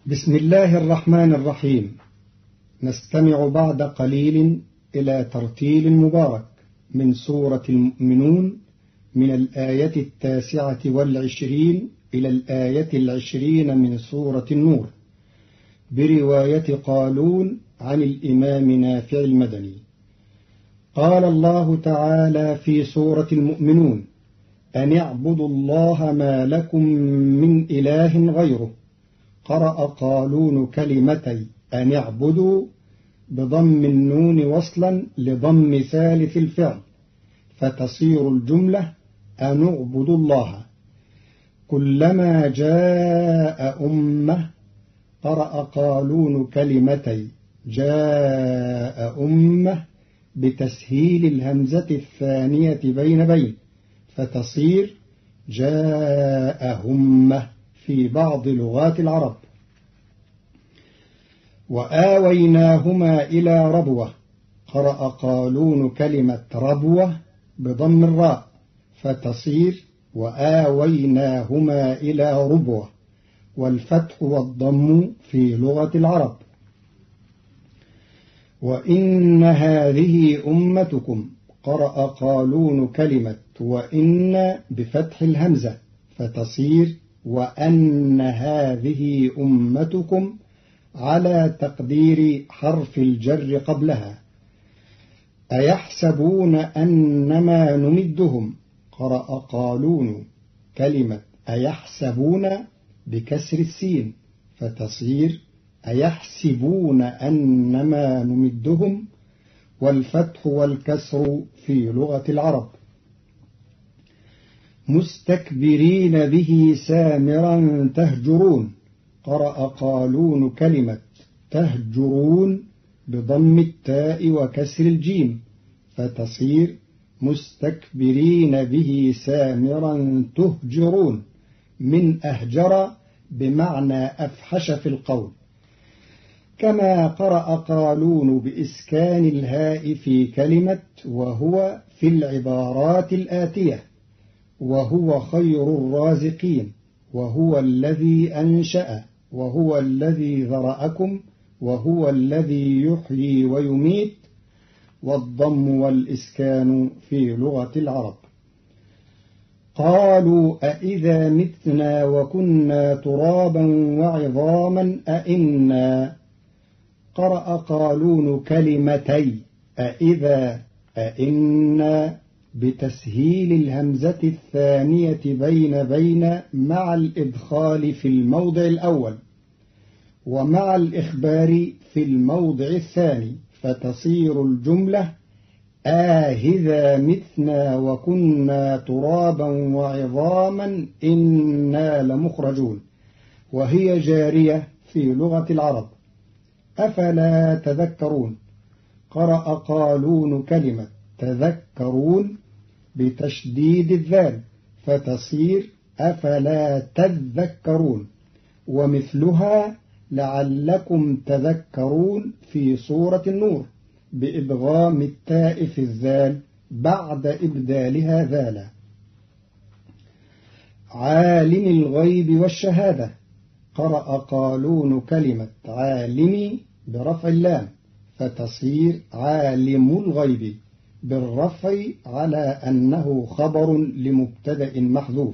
بسم الله الرحمن الرحيم. نستمع بعد قليل إلى ترتيل مبارك من سورة المؤمنون من الآية 29 إلى الآية 20 من سورة النور، برواية قالون عن الإمام نافع المدني. قال الله تعالى في سورة المؤمنون: أن اعبدوا الله ما لكم من إله غيره. قرأ قالون كلمتي أن اعبدوا بضم النون وصلا لضم ثالث الفعل، فتصير الجملة أن اعبدوا الله. كلما جاء أمة. قرأ قالون كلمتي جاء أمة بتسهيل الهمزة الثانية بين فتصير جاء همة في بعض لغات العرب. وآويناهما إلى ربوة. قرأ قالون كلمة ربوة بضم الراء فتصير وآويناهما إلى ربوة، والفتح والضم في لغة العرب. وإن هذه أمتكم. قرأ قالون كلمة وإن بفتح الهمزة فتصير وأن هذه أمتكم على تقدير حرف الجر قبلها. أيحسبون أنما نمدهم. قرأ قالون كلمة أيحسبون بكسر السين فتصير أيحسبون أنما نمدهم، والفتح والكسر في لغة العرب. مستكبرين به سامرا تهجرون. قرأ قالون كلمة تهجرون بضم التاء وكسر الجيم فتصير مستكبرين به سامرا تهجرون، من أهجر بمعنى أفحش في القول. كما قرأ قالون بإسكان الهاء في كلمة وهو في العبارات الآتية: وهو خير الرازقين، وهو الذي أنشأ، وهو الذي ذرأكم، وهو الذي يحيي ويميت، والضم والإسكان في لغة العرب. قالوا أإذا متنا وكنا ترابا وعظاما أإنا. قرأ قالون كلمتي أإذا أإنا بتسهيل الهمزة الثانية بين مع الإدخال في الموضع الأول ومع الإخبار في الموضع الثاني، فتصير الجملة آهذا متنا وكنا ترابا وعظاما إنا لمخرجون، وهي جارية في لغة العرب. أفلا تذكرون. قرأ قالون كلمة تذكرون بتشديد الذال فتصير أفلا تذكرون، ومثلها لعلكم تذكرون في سورة النور بإدغام التاء في الذال بعد إبدالها ذالا. عالم الغيب والشهادة. قرأ قالون كلمة عالمي برفع اللام فتصير عالم الغيب بالرفع على أنه خبر لمبتدأ محذوف.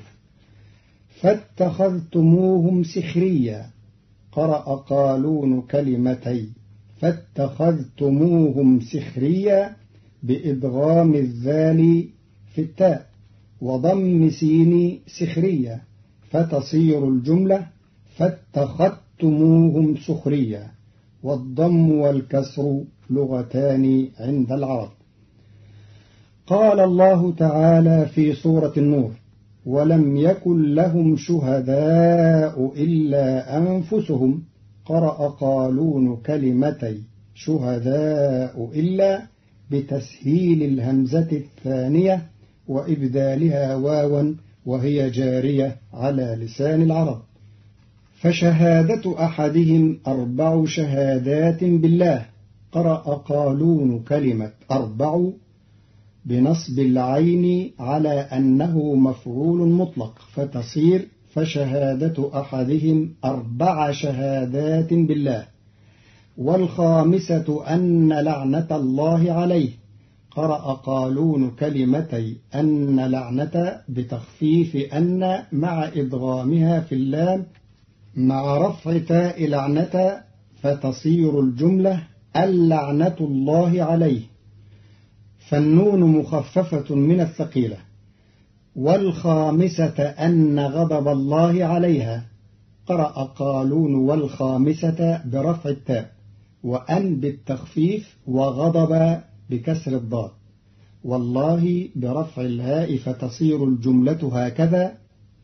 فاتخذتموهم سخريا. قرأ قالون كلمتي فاتخذتموهم سخريا بإدغام الذال في التاء وضم سين سخريا، فتصير الجملة فاتخذتموهم سخريا، والضم والكسر لغتان عند العرب. قال الله تعالى في سورة النور: ولم يكن لهم شهداء إلا أنفسهم. قرأ قالون كلمتي شهداء إلا بتسهيل الهمزة الثانية وإبدالها واوا، وهي جارية على لسان العرب. فشهادة أحدهم 4 شهادات بالله. قرأ قالون كلمة 4 بنصب العين على أنه مفعول مطلق فتصير فشهادة أحدهم 4 شهادات بالله، والخامسة أن لعنة الله عليه. قرأ قالون كلمتي أن لعنة بتخفيف أن مع إدغامها في اللام مع رفع تاء لعنة، فتصير الجملة اللعنة الله عليه، فالنون مخففة من الثقيلة. والخامسة أن غضب الله عليها. قرأ قالون والخامسة برفع التاء، وأن بالتخفيف، وغضب بكسر الضاد، والله برفع الهاء، فتصير الجملة هكذا: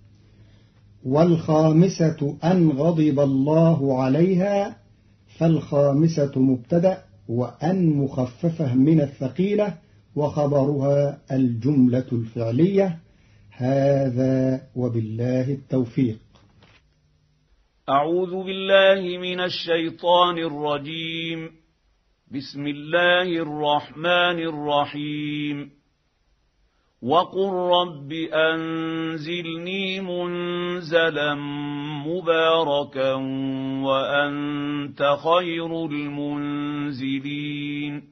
والخامسة أن غضب الله عليها، فالخامسة مبتدأ، وأن مخففة من الثقيلة، وخبرها الجملة الفعلية. هذا وبالله التوفيق. أعوذ بالله من الشيطان الرجيم. بسم الله الرحمن الرحيم. وقل رب أنزلني منزلا مباركا وأنت خير المنزلين.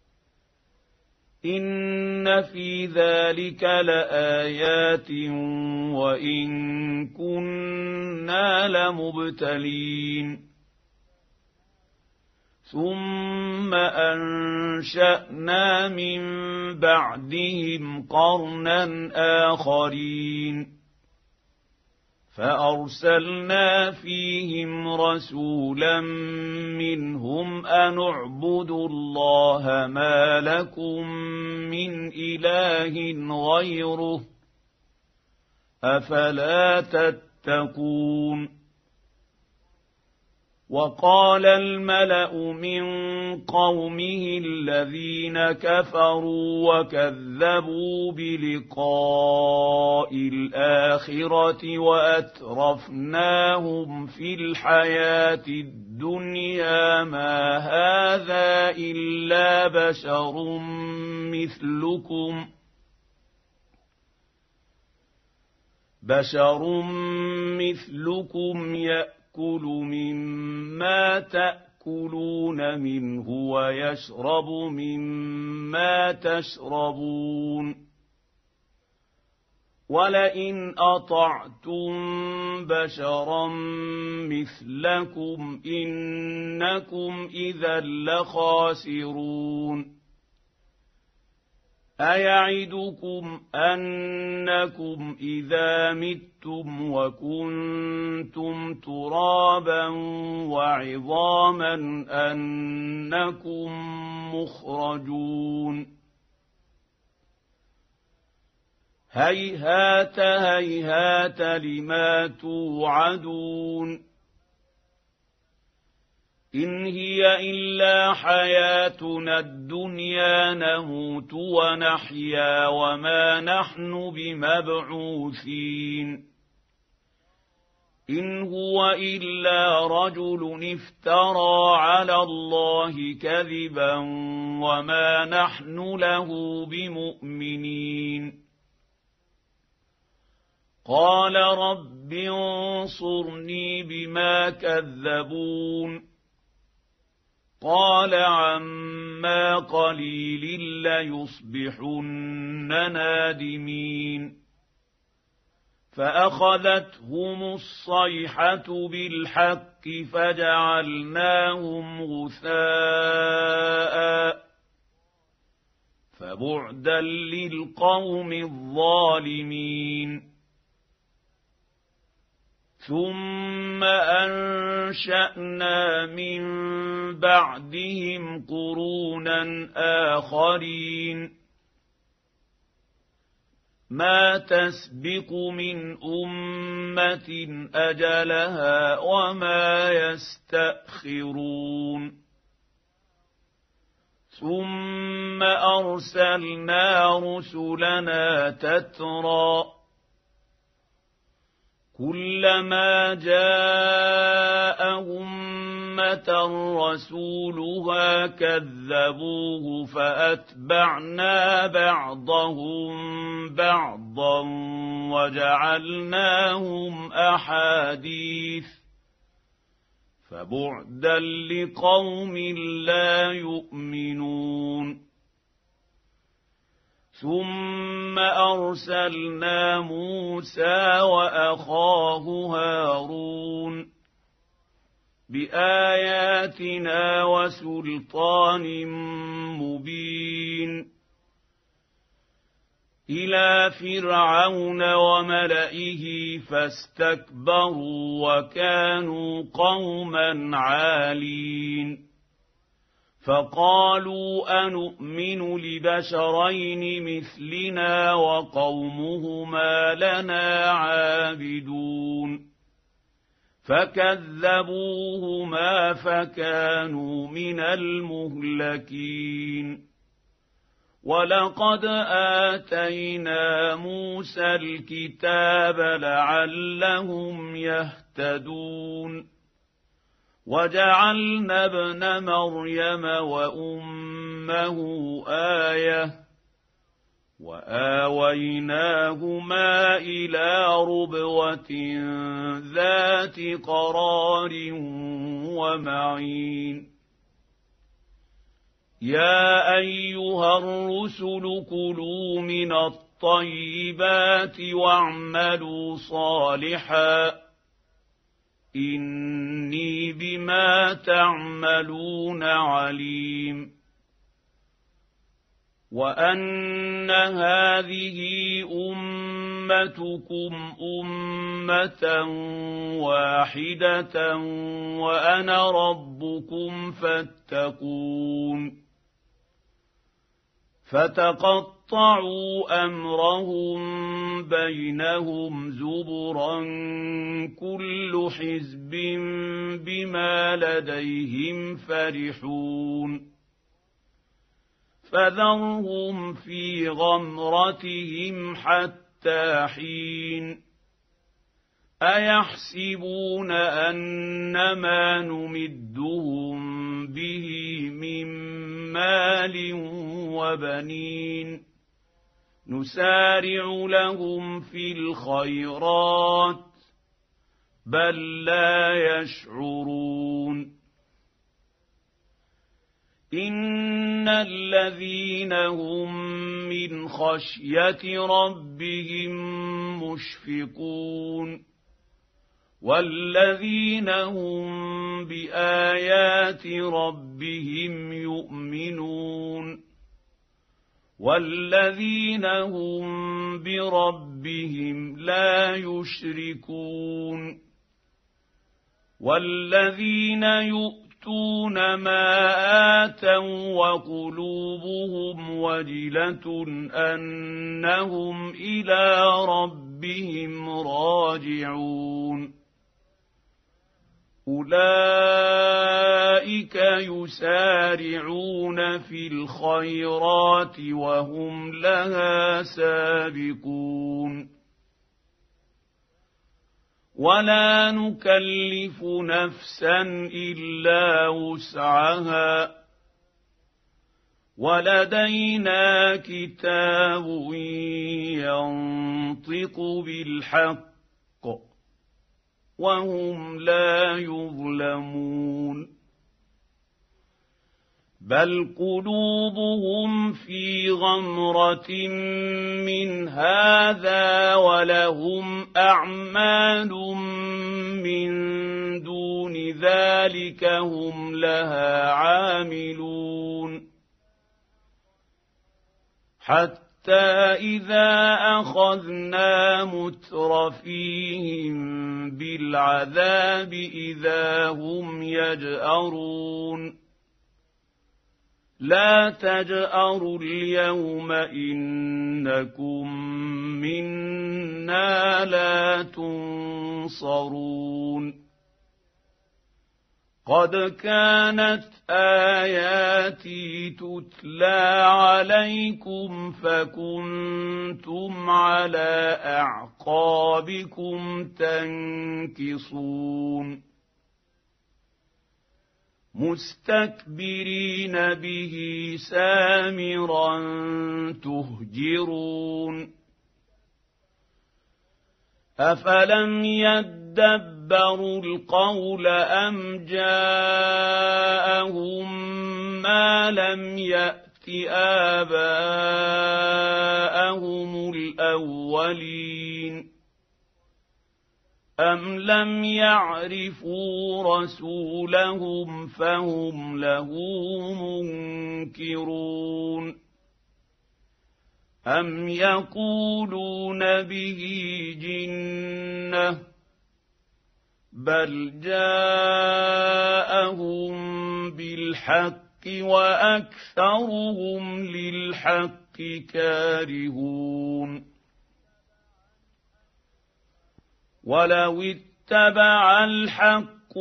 إن في ذلك لآيات وإن كنا لمبتلين. ثم أنشأنا من بعدهم قرنا آخرين فأرسلنا فيهم رسولا منهم أن اعبدوا الله ما لكم من إله غيره أفلا تتقون. وقال الملأ من قومه الذين كفروا وكذبوا بلقاء الآخرة وأترفناهم في الحياة الدنيا ما هذا إلا بشر مثلكم يأكل مما تأكلون منه ويشرب مما تشربون ولئن أطعتم بشرا مثلكم إنكم إذا لخاسرون. أيعدكم أنكم إذا متم وكنتم ترابا وعظاما أنكم مخرجون. هيهات هيهات لما توعدون. إن هي إلا حياتنا الدنيا نموت ونحيا وما نحن بمبعوثين. إن هو إلا رجل افترى على الله كذبا وما نحن له بمؤمنين. قال رب انصرني بما كذبون. قال عما قليل ليصبحن نادمين. فأخذتهم الصيحة بالحق فجعلناهم غثاء فبعدا للقوم الظالمين. ثم أنشأنا من بعدهم قرونا آخرين ما تسبق من أمة أجلها وما يستأخرون. ثم أرسلنا رسلنا تترى كلما جاءهم أمة رسولها كذبوه فأتبعنا بعضهم بعضا وجعلناهم أحاديث فبعدا لقوم لا يؤمنون ثم أرسلنا موسى وأخاه هارون بآياتنا وسلطان مبين إلى فرعون وملئه فاستكبروا وكانوا قوما عالين فقالوا أنؤمن لبشرين مثلنا وقومهما لنا عابدون فكذبوهما فكانوا من المهلكين ولقد آتينا موسى الكتاب لعلهم يهتدون وجعلنا ابن مريم وأمه آية وآويناهما إلى ربوة ذات قرار ومعين يا أيها الرسل كلوا من الطيبات واعملوا صالحا إني بما تعملون عليم وأن هذه أمتكم أمة واحدة وأنا ربكم فاتقون فتقطعوا أمرهم بينهم زبرا كل حزب بما لديهم فرحون فذرهم في غمرتهم حتى حين أيحسبون أنما نمدهم به من مال وبنين نسارع لهم في الخيرات بل لا يشعرون إن الذين هم من خشية ربهم مشفقون والذين هم بآيات ربهم يؤمنون والذين هم بربهم لا يشركون والذين يؤتون ما آتوا وقلوبهم وجلة أنهم إلى ربهم راجعون أولئك يسارعون في الخيرات وهم لها سابقون ولا نكلف نفسا إلا وسعها ولدينا كتاب ينطق بالحق وهم لا يظلمون بل قلوبهم في غمرة من هذا ولهم أعمال من دون ذلك هم لها عاملون حتى إذا أخذنا مترفيهم بالعذاب إذا هم يجأرون لا تجأروا اليوم إنكم منا لا تنصرون قد كانت آياتي تتلى عليكم فكنتم على أعقابكم تنكصون مستكبرين به سامرا تهجرون أفلم يدبروا القول أم جاءهم ما لم يأت آباءهم الأولين أم لم يعرفوا رسولهم فهم له منكرون أم يقولون به جنة بل جاءهم بالحق وأكثرهم للحق كارهون ولو اتبع الحق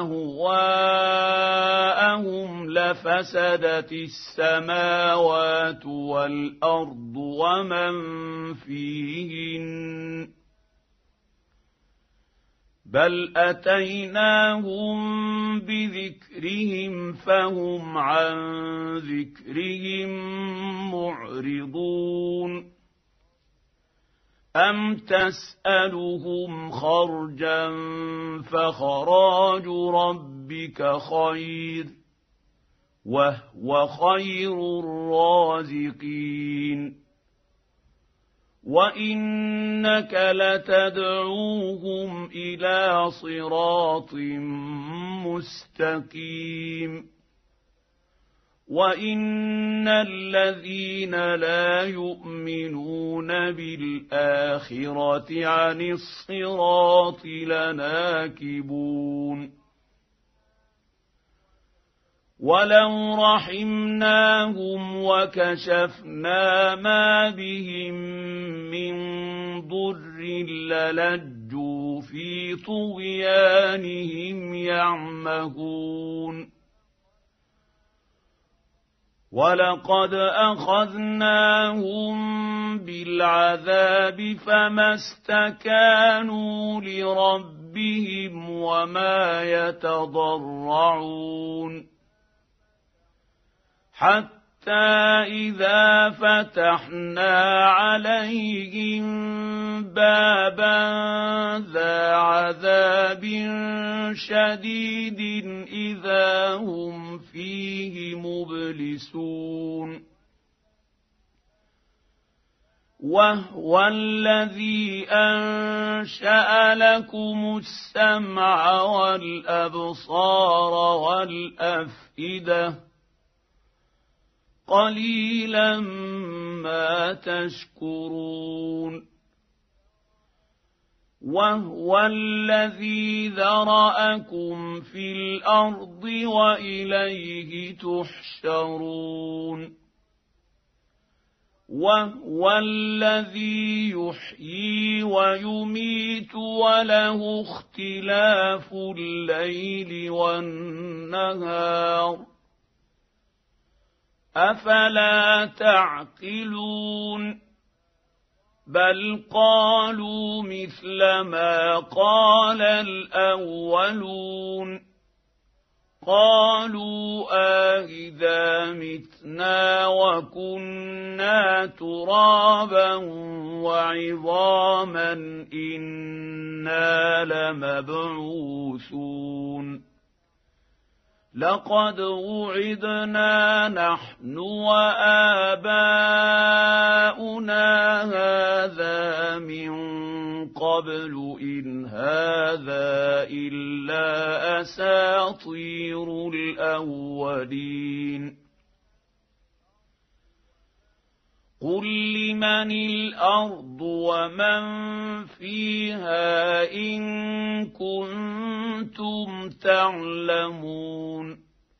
أهواءهم لفسدت السماوات والأرض ومن فيهن بل أتيناهم بذكرهم فهم عن ذكرهم معرضون أم تسألهم خرجا فخراج ربك خير وهو خير الرازقين وإنك لتدعوهم إلى صراط مستقيم وإن الذين لا يؤمنون بالآخرة عن الصراط لناكبون ولو رحمناهم وكشفنا ما بهم من ضر للجوا في طغيانهم يعمهون ولقد أخذناهم بالعذاب فما استكانوا لربهم وما يتضرعون حتى إذا فتحنا عليهم بابا ذا عذاب شديد إذا هم فيه مبلسون وهو الذي أنشأ لكم السمع والأبصار والأفئدة قليلا ما تشكرون وهو الذي ذرأكم في الأرض وإليه تحشرون وهو الذي يحيي ويميت وله اختلاف الليل والنهار أفلا تعقلون بل قالوا مثل ما قال الأولون قالوا أإذا متنا وكنا ترابا وعظاما إنا لمبعوثون لقد وعدنا نحن وآباؤنا هذا من قبل إن هذا إلا أساطير الأولين قل لمن الأرض ومن فيها إن كنتم تعلمون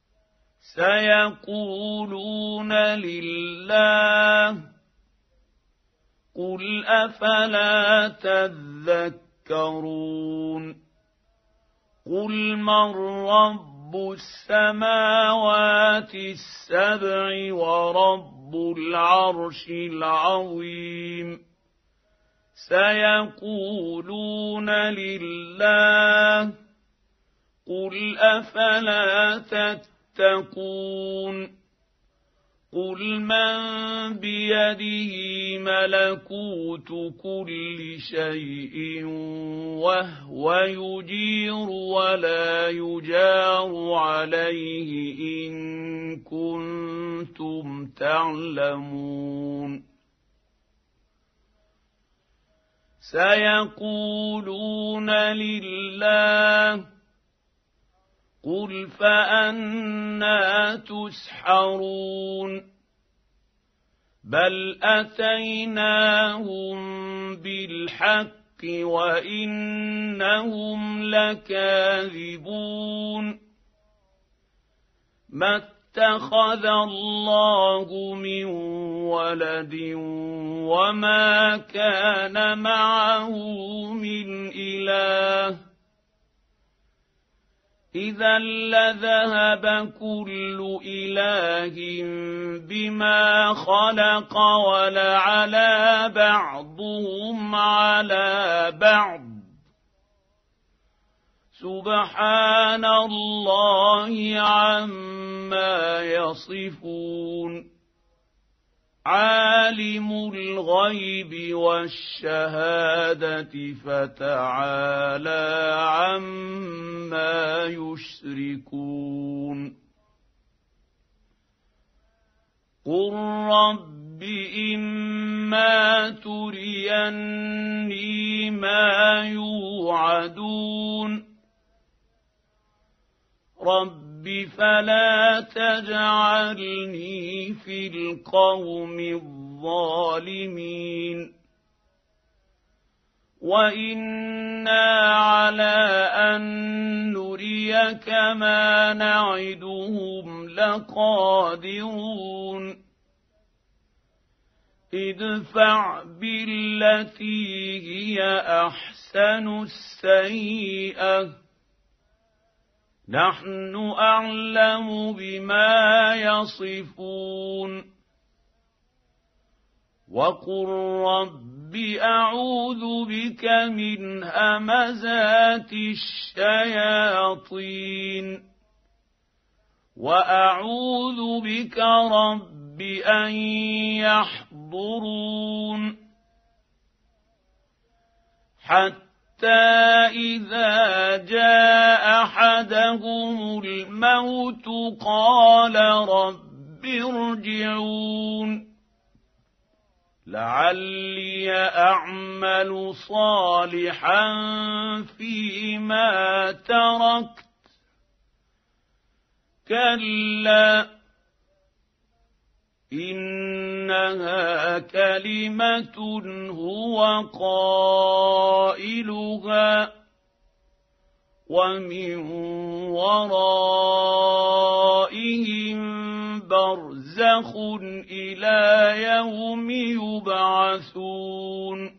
سيقولون لله قل أفلا تذكرون قل من رب السماوات السبع ورب العرش العظيم سيقولون لله قل أفلا تتقون قل من بيده ملكوت كل شيء وهو يجير ولا يجار عليه إن كنتم تعلمون سيقولون لله قل فأنى تسحرون بل أتيناهم بالحق وإنهم لكاذبون ما اتخذ الله من ولد وما كان معه من إله إذا لذهب كل إله بما خلق ولعلى بعضهم على بعض سبحان الله عما يصفون عالم الغيب والشهادة فتعالى عما يشركون قل رب إما تريني ما يوعدون رب فلا تجعلني في القوم الظالمين وإنا على أن نريك ما نعدهم لقادرون ادفع بالتي هي أحسن السيئة نحن أعلم بما يصفون وقل رب أعوذ بك من همزات الشياطين وأعوذ بك رب أن يحضرون حتى إذا جاء أحدهم الموت قال رب ارجعون لعلي أعمل صالحا فيما تركت كلا إنها كلمة هو قائلها ومن ورائهم برزخ إلى يوم يبعثون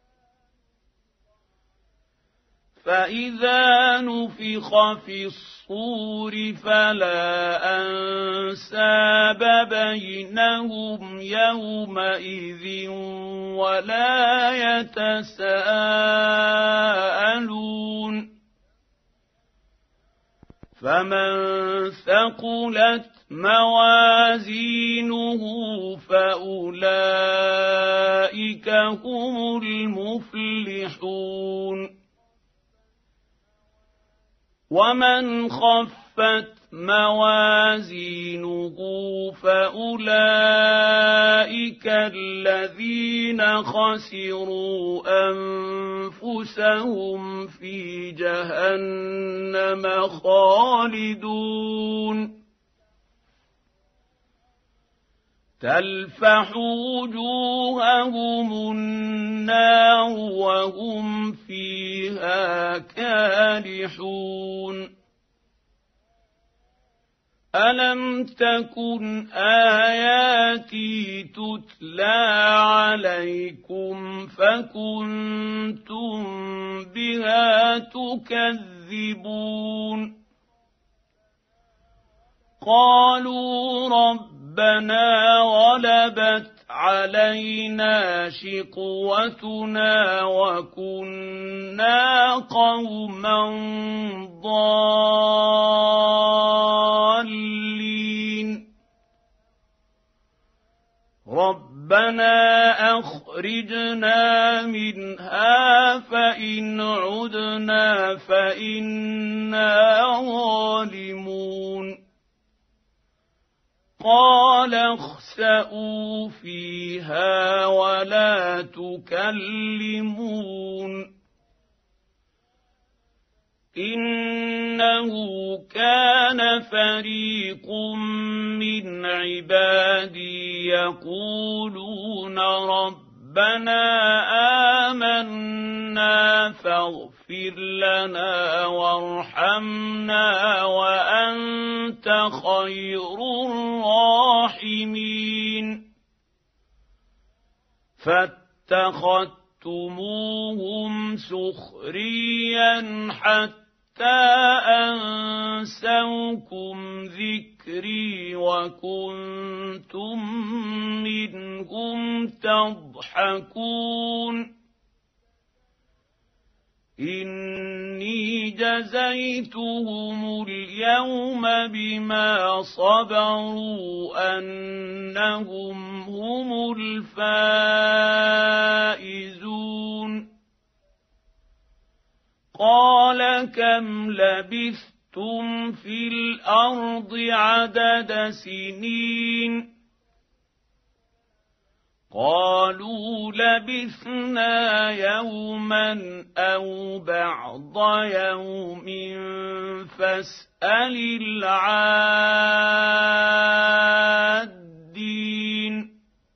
فإذا نفخ في الصور فلا أنساب بينهم يومئذ ولا يتساءلون فمن ثقلت موازينه فأولئك هم المفلحون ومن خفت موازينه فأولئك الذين خسروا أنفسهم في جهنم خالدون تلفح وجوههم النار وهم فيها كالحون ألم تكن آياتي تتلى عليكم فكنتم بها تكذبون قالوا ربنا غلبت علينا شقوتنا وكنا قوما ضالين ربنا أخرجنا منها فإن عدنا فإنا ظالمون قال اخسئوا فيها ولا تكلمون إنه كان فريق من عبادي يقولون ربنا آمنا فاغفر لنا وارحمنا وأنت خير الراحمين فاتخذتموهم سخريا حتى أنسوكم ذكري وكنتم منهم تضحكون إني جزيتهم اليوم بما صبروا أنهم هم الفائزون قال كم لبثتم في الأرض عدد سنين قالوا لبثنا يوما أو بعض يوم فاسأل العادين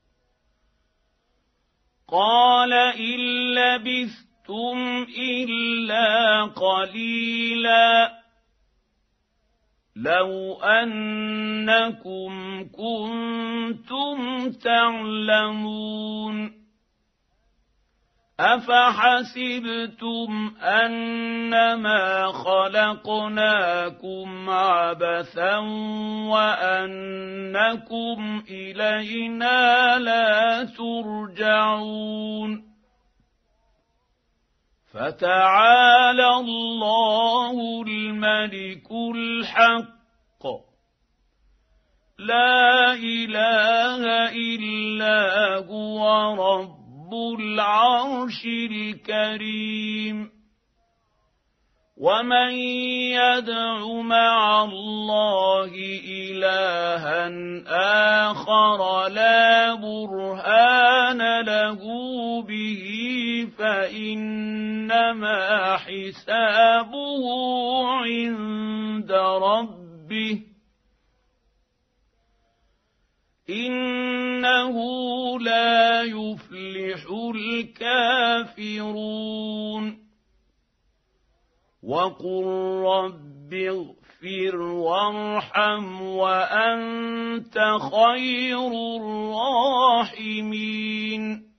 قال إن لبثتم إلا قليلا لو أنكم كنتم تعلمون أفحسبتم أنما خلقناكم عبثا وأنكم إلينا لا ترجعون فتعالى الله الملك الحق لا إله إلا هو رب العرش الكريم ومن يدع مع الله إلها آخر لا برهان له به فإنما حسابه عند ربه إنه لا يفلح الكافرون وقل رب اغفر وارحم وأنت خير الراحمين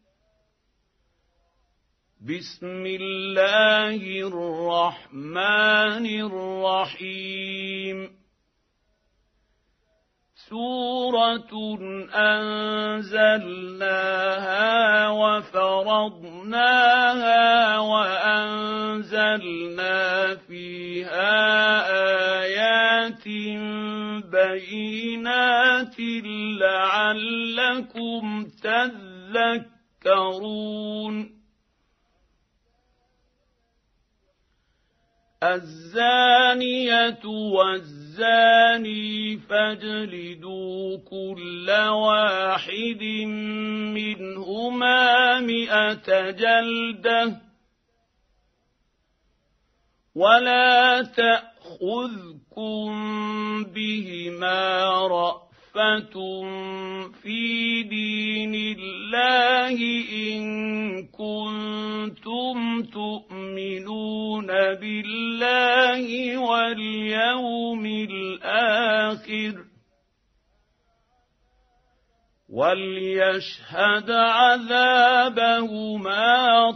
بسم الله الرحمن الرحيم سورة أنزلناها وفرضناها وأنزلنا فيها آيات بينات لعلكم تذكرون الزانية والزاني فاجلدوا كل واحد منهما 100 جلدة ولا تأخذكم بهما رأفة في دين الله إن كنتم تؤمنون بالله واليوم الآخر وليشهد عذابهما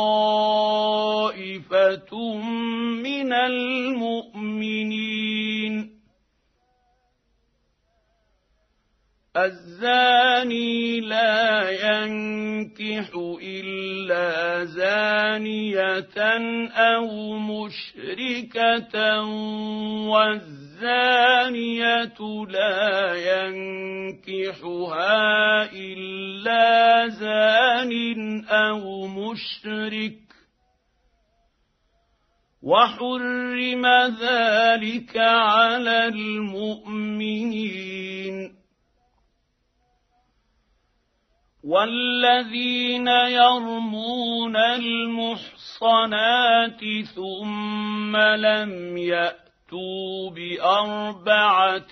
طائفة من المؤمنين الزاني لا ينكح إلا زانية أو مشركة والزانية لا ينكحها إلا زان أو مشرك وحرم ذلك على المؤمنين. والذين يرمون المحصنات ثم لم يأتوا بأربعة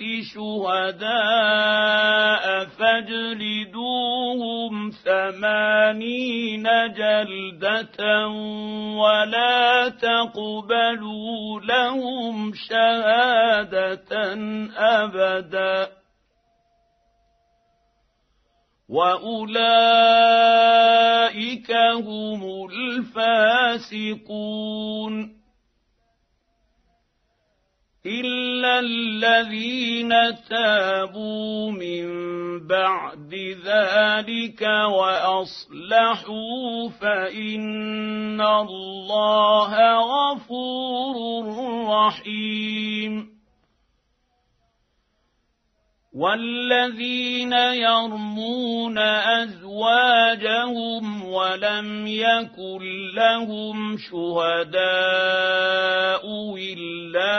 شهداء فاجلدوهم 80 جلدة ولا تقبلوا لهم شهادة أبدا وأولئك هم الفاسقون. إلا الذين تابوا من بعد ذلك وأصلحوا فإن الله غفور رحيم. والذين يرمون أزواجهم ولم يكن لهم شهداء إلا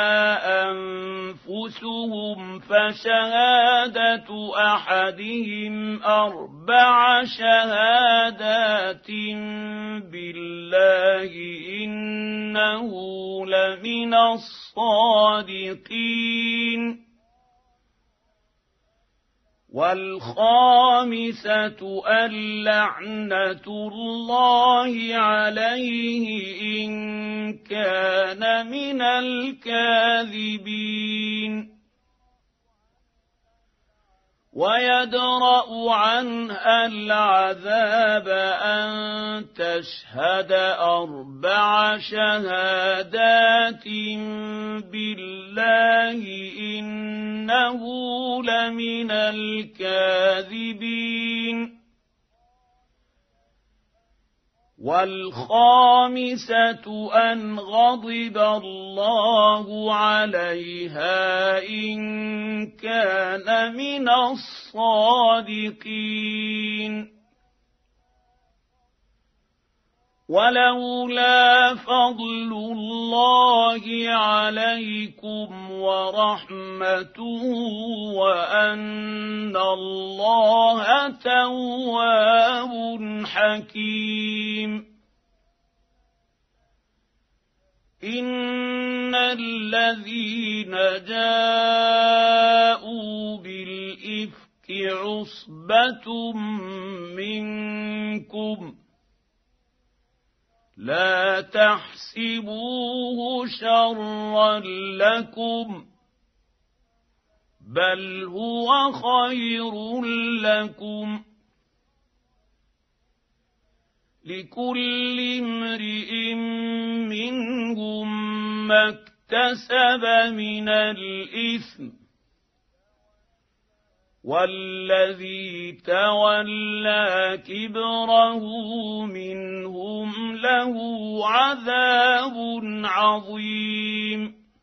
أنفسهم فشهادة أحدهم 4 شهادات بالله إنه لمن الصادقين. والخامسة اللعنة الله عليه إن كان من الكاذبين. ويدرأ عنها العذاب أن تشهد 4 شهادات بالله إنه لمن الكاذبين. والخامسة أن غضب الله عليها إن كان من الصادقين. ولولا فضل الله عليكم ورحمته وأن الله تواب حكيم. إن الذين جاءوا بالإفك عصبة منكم لا تحسبوه شرا لكم بل هو خير لكم. لكل امرئ منهم ما اكتسب من الإثم والذي تولى كبره منهم له عذاب عظيم.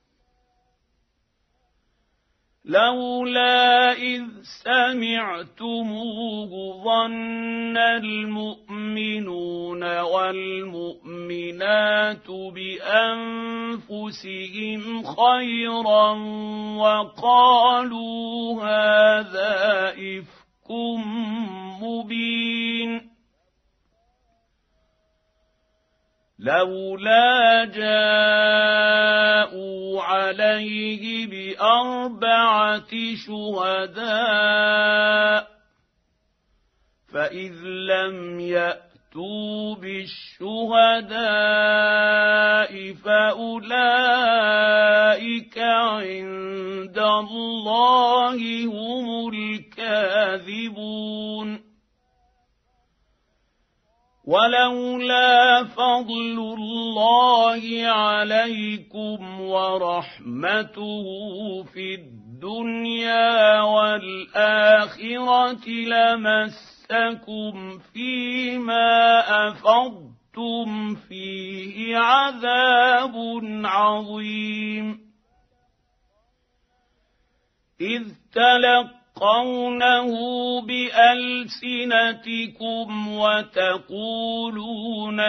لولا إذ سمعتموه ظن المؤمنون والمؤمنات بأنفسهم خيرا وقالوا هذا إفك مبين. لولا جاءوا عليه ب4 شهداء فإذ لم يأتوا بالشهداء فأولئك عند الله هم الكاذبون. ولولا فضل الله عليكم ورحمته في الدنيا والآخرة والآخرة لمسكم فيما أفضتم فيه عذاب عظيم إذ تلقونه بألسنتكم وتقولون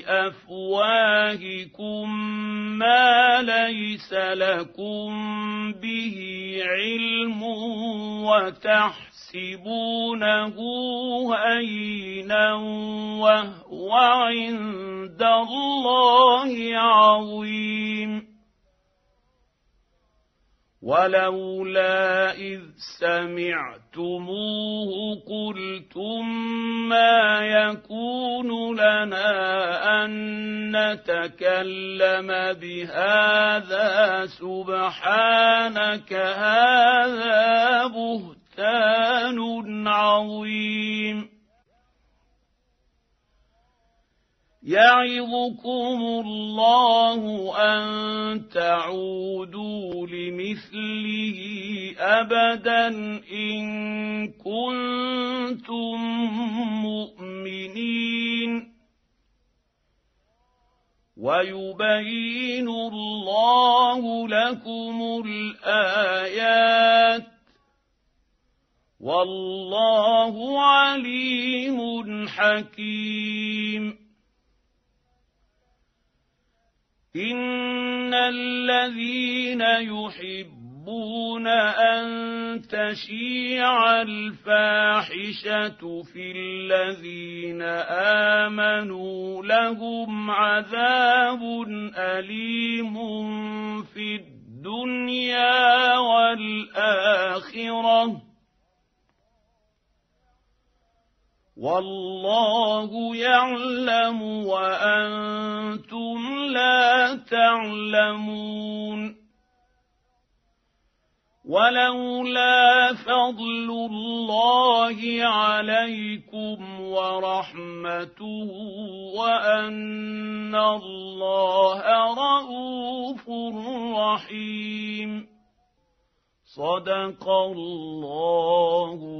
بأفواهكم ما ليس لكم به علم وتحسبونه هينا وهو عند الله عظيم ولولا إذ سمعتموه قلتم ما يكون لنا أن نتكلم بهذا سبحانك هذا بهتان عظيم يعظكم الله أن تعودوا لمثله أبدا إن كنتم مؤمنين ويبين الله لكم الآيات والله عليم حكيم إن الذين يحبون أن تشيع الفاحشة في الذين آمنوا لهم عذاب أليم في الدنيا والآخرة والله يعلم وأنتم لا تعلمون ولولا فضل الله عليكم ورحمته وأن الله رءوف رحيم صدق الله